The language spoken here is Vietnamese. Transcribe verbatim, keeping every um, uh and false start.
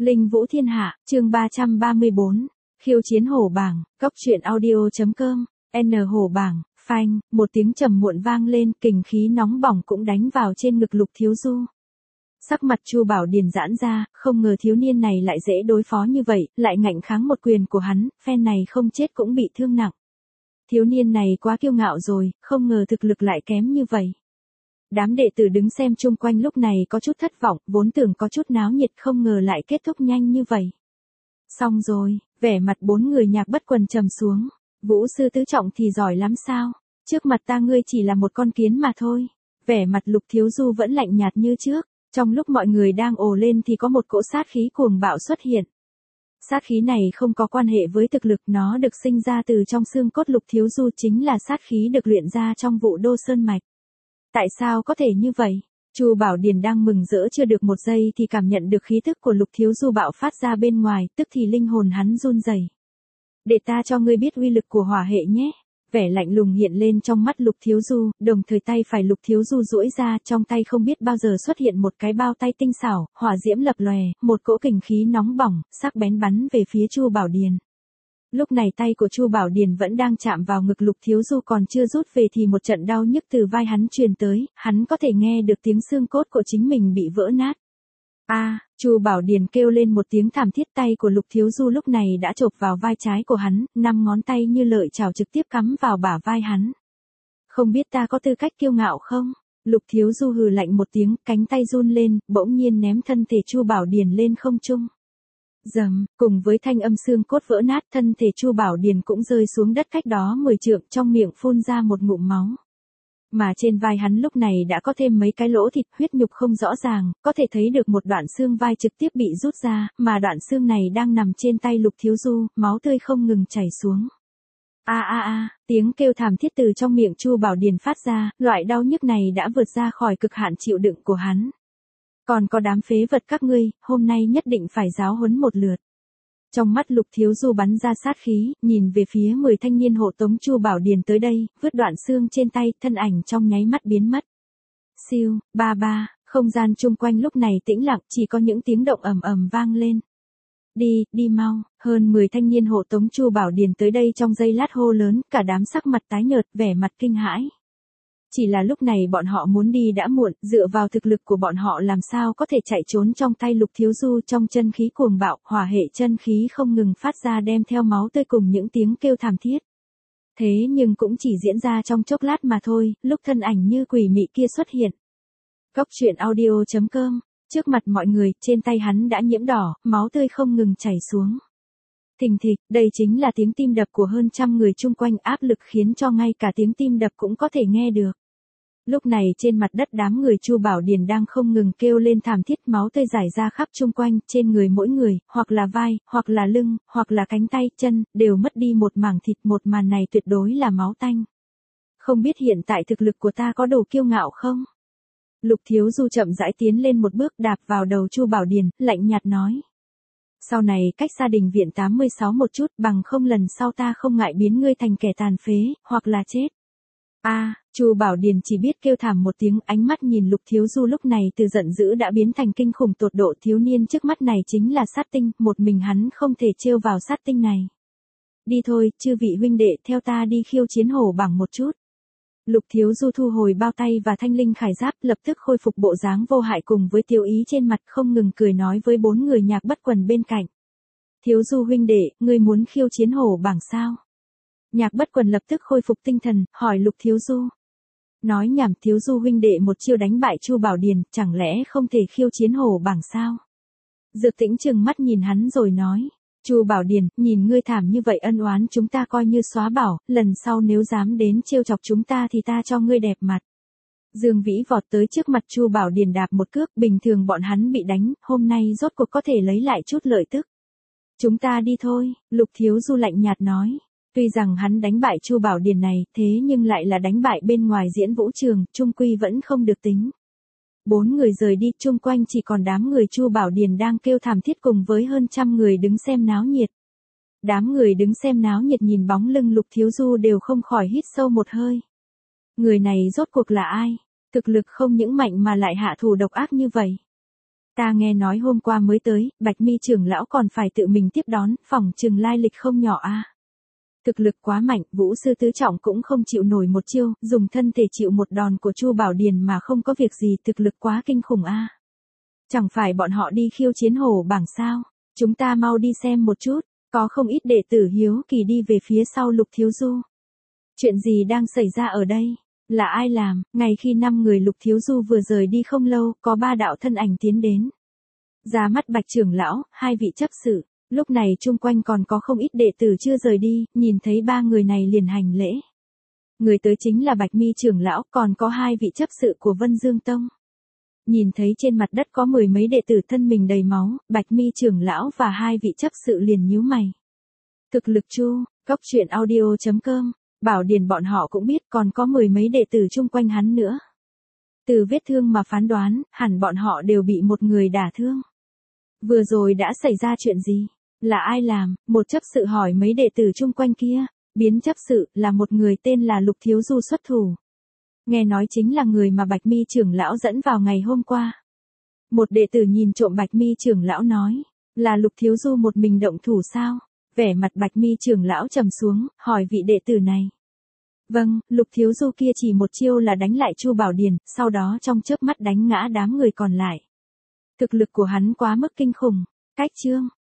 Linh Vũ Thiên Hạ, chương ba trăm ba mươi bốn, khiêu chiến hổ bảng, cốc truyện audio.com, N hổ bảng, phanh, một tiếng trầm muộn vang lên, kình khí nóng bỏng cũng đánh vào trên ngực Lục Thiếu Du. Sắc mặt Chu Bảo Điền giãn ra, không ngờ thiếu niên này lại dễ đối phó như vậy, lại ngạnh kháng một quyền của hắn, phen này không chết cũng bị thương nặng. Thiếu niên này quá kiêu ngạo rồi, không ngờ thực lực lại kém như vậy. Đám đệ tử đứng xem chung quanh lúc này có chút thất vọng, vốn tưởng có chút náo nhiệt không ngờ lại kết thúc nhanh như vậy. Xong rồi, vẻ mặt bốn người Nhạc Bất Quần trầm xuống. Vũ sư tứ trọng thì giỏi lắm sao? Trước mặt ta ngươi chỉ là một con kiến mà thôi. Vẻ mặt Lục Thiếu Du vẫn lạnh nhạt như trước. Trong lúc mọi người đang ồ lên thì có một cỗ sát khí cuồng bạo xuất hiện. Sát khí này không có quan hệ với thực lực, nó được sinh ra từ trong xương cốt. Lục Thiếu Du chính là sát khí được luyện ra trong Vũ Đô Sơn Mạch. Tại sao có thể như vậy? Chu Bảo Điền đang mừng rỡ chưa được một giây thì cảm nhận được khí tức của Lục Thiếu Du bạo phát ra bên ngoài, tức thì linh hồn hắn run rẩy. Để ta cho ngươi biết uy lực của hỏa hệ nhé. Vẻ lạnh lùng hiện lên trong mắt Lục Thiếu Du, đồng thời tay phải Lục Thiếu Du duỗi ra, trong tay không biết bao giờ xuất hiện một cái bao tay tinh xảo, hỏa diễm lập lòe, một cỗ kình khí nóng bỏng, sắc bén bắn về phía Chu Bảo Điền. Lúc này tay của Chu Bảo Điền vẫn đang chạm vào ngực Lục Thiếu Du còn chưa rút về thì một trận đau nhức từ vai hắn truyền tới, hắn có thể nghe được tiếng xương cốt của chính mình bị vỡ nát. A, à, Chu Bảo Điền kêu lên một tiếng thảm thiết, tay của Lục Thiếu Du lúc này đã chộp vào vai trái của hắn, năm ngón tay như lợi chảo trực tiếp cắm vào bả vai hắn. Không biết ta có tư cách kiêu ngạo không? Lục Thiếu Du hừ lạnh một tiếng, cánh tay run lên, bỗng nhiên ném thân thể Chu Bảo Điền lên không trung. Dầm, cùng với thanh âm xương cốt vỡ nát, thân thể Chu Bảo Điền cũng rơi xuống đất cách đó mười trượng, trong miệng phun ra một ngụm máu. Mà trên vai hắn lúc này đã có thêm mấy cái lỗ thịt, huyết nhục không rõ ràng, có thể thấy được một đoạn xương vai trực tiếp bị rút ra, mà đoạn xương này đang nằm trên tay Lục Thiếu Du, máu tươi không ngừng chảy xuống. A a a, tiếng kêu thảm thiết từ trong miệng Chu Bảo Điền phát ra, loại đau nhức này đã vượt ra khỏi cực hạn chịu đựng của hắn. Còn có đám phế vật các ngươi, hôm nay nhất định phải giáo huấn một lượt. Trong mắt Lục Thiếu Du bắn ra sát khí, nhìn về phía mười thanh niên hộ tống Chu Bảo Điền tới đây, vứt đoạn xương trên tay, thân ảnh trong nháy mắt biến mất. Siêu, ba ba, không gian chung quanh lúc này tĩnh lặng, chỉ có những tiếng động ầm ầm vang lên. Đi, đi mau, hơn mười thanh niên hộ tống Chu Bảo Điền tới đây trong giây lát hô lớn, cả đám sắc mặt tái nhợt, vẻ mặt kinh hãi. Chỉ là lúc này bọn họ muốn đi đã muộn, dựa vào thực lực của bọn họ làm sao có thể chạy trốn trong tay Lục Thiếu Du, trong chân khí cuồng bạo, hỏa hệ chân khí không ngừng phát ra đem theo máu tươi cùng những tiếng kêu thảm thiết. Thế nhưng cũng chỉ diễn ra trong chốc lát mà thôi, lúc thân ảnh như quỷ mị kia xuất hiện. Cốc truyện audio.com, trước mặt mọi người, trên tay hắn đã nhiễm đỏ, máu tươi không ngừng chảy xuống. Thình thịch, đây chính là tiếng tim đập của hơn trăm người chung quanh, áp lực khiến cho ngay cả tiếng tim đập cũng có thể nghe được. Lúc này trên mặt đất đám người Chu Bảo Điền đang không ngừng kêu lên thảm thiết, máu tươi rải ra khắp chung quanh, trên người mỗi người, hoặc là vai, hoặc là lưng, hoặc là cánh tay, chân, đều mất đi một mảng thịt, một màn này tuyệt đối là máu tanh. Không biết hiện tại thực lực của ta có đủ kiêu ngạo không? Lục Thiếu Du chậm rãi tiến lên một bước, đạp vào đầu Chu Bảo Điền, lạnh nhạt nói. Sau này cách xa đình viện tám mươi sáu một chút, bằng không lần sau ta không ngại biến ngươi thành kẻ tàn phế, hoặc là chết. A, à, Chu Bảo Điền chỉ biết kêu thảm một tiếng, ánh mắt nhìn Lục Thiếu Du lúc này từ giận dữ đã biến thành kinh khủng tột độ. Thiếu niên trước mắt này chính là sát tinh, một mình hắn không thể trêu vào sát tinh này. Đi thôi, chư vị huynh đệ, theo ta đi khiêu chiến hổ bảng một chút. Lục Thiếu Du thu hồi bao tay và thanh linh khải giáp, lập tức khôi phục bộ dáng vô hại cùng với tiêu ý trên mặt, không ngừng cười nói với bốn người Nhạc Bất Quần bên cạnh. Thiếu Du huynh đệ, ngươi muốn khiêu chiến hổ bảng sao? Nhạc Bất Quần lập tức khôi phục tinh thần, hỏi Lục Thiếu Du. Nói nhảm, Thiếu Du huynh đệ một chiêu đánh bại Chu Bảo Điền, chẳng lẽ không thể khiêu chiến hổ bảng sao? Dược Tĩnh trừng mắt nhìn hắn rồi nói. Chu Bảo Điền, nhìn ngươi thảm như vậy, ân oán chúng ta coi như xóa bảo, lần sau nếu dám đến trêu chọc chúng ta thì ta cho ngươi đẹp mặt. Dương Vĩ vọt tới trước mặt Chu Bảo Điền đạp một cước, bình thường bọn hắn bị đánh, hôm nay rốt cuộc có thể lấy lại chút lợi tức. Chúng ta đi thôi, Lục Thiếu Du lạnh nhạt nói. Tuy rằng hắn đánh bại Chu Bảo Điền này, thế nhưng lại là đánh bại bên ngoài diễn vũ trường, chung quy vẫn không được tính. Bốn người rời đi, chung quanh chỉ còn đám người Chu Bảo Điền đang kêu thảm thiết cùng với hơn trăm người đứng xem náo nhiệt. Đám người đứng xem náo nhiệt nhìn bóng lưng Lục Thiếu Du đều không khỏi hít sâu một hơi. Người này rốt cuộc là ai? Thực lực không những mạnh mà lại hạ thủ độc ác như vậy. Ta nghe nói hôm qua mới tới, Bạch Mi trưởng lão còn phải tự mình tiếp đón, phỏng chừng lai lịch không nhỏ a. Thực lực quá mạnh, Vũ sư tứ trọng cũng không chịu nổi một chiêu, dùng thân thể chịu một đòn của Chu Bảo Điền mà không có việc gì, thực lực quá kinh khủng a. Chẳng phải bọn họ đi khiêu chiến hổ bảng sao? Chúng ta mau đi xem một chút, có không ít đệ tử hiếu kỳ đi về phía sau Lục Thiếu Du. Chuyện gì đang xảy ra ở đây? Là ai làm? Ngay khi năm người Lục Thiếu Du vừa rời đi không lâu, có ba đạo thân ảnh tiến đến. Ra mắt Bạch trưởng lão, hai vị chấp sự. Lúc này chung quanh còn có không ít đệ tử chưa rời đi, nhìn thấy ba người này liền hành lễ. Người tới chính là Bạch Mi trưởng lão, còn có hai vị chấp sự của Vân Dương Tông. Nhìn thấy trên mặt đất có mười mấy đệ tử thân mình đầy máu, Bạch Mi trưởng lão và hai vị chấp sự liền nhíu mày. Thực lực Chu, cốc truyện audio chấm com, Bảo Điền bọn họ cũng biết còn có mười mấy đệ tử chung quanh hắn nữa. Từ vết thương mà phán đoán, hẳn bọn họ đều bị một người đả thương. Vừa rồi đã xảy ra chuyện gì? Là ai làm? Một chấp sự hỏi mấy đệ tử chung quanh kia. Biến chấp sự là một người tên là Lục Thiếu Du xuất thủ. Nghe nói chính là người mà Bạch Mi trưởng lão dẫn vào ngày hôm qua. Một đệ tử nhìn trộm Bạch Mi trưởng lão nói, là Lục Thiếu Du một mình động thủ sao? Vẻ mặt Bạch Mi trưởng lão trầm xuống, hỏi vị đệ tử này. Vâng, Lục Thiếu Du kia chỉ một chiêu là đánh lại Chu Bảo Điền, sau đó trong chớp mắt đánh ngã đám người còn lại. Thực lực của hắn quá mức kinh khủng. Cách chương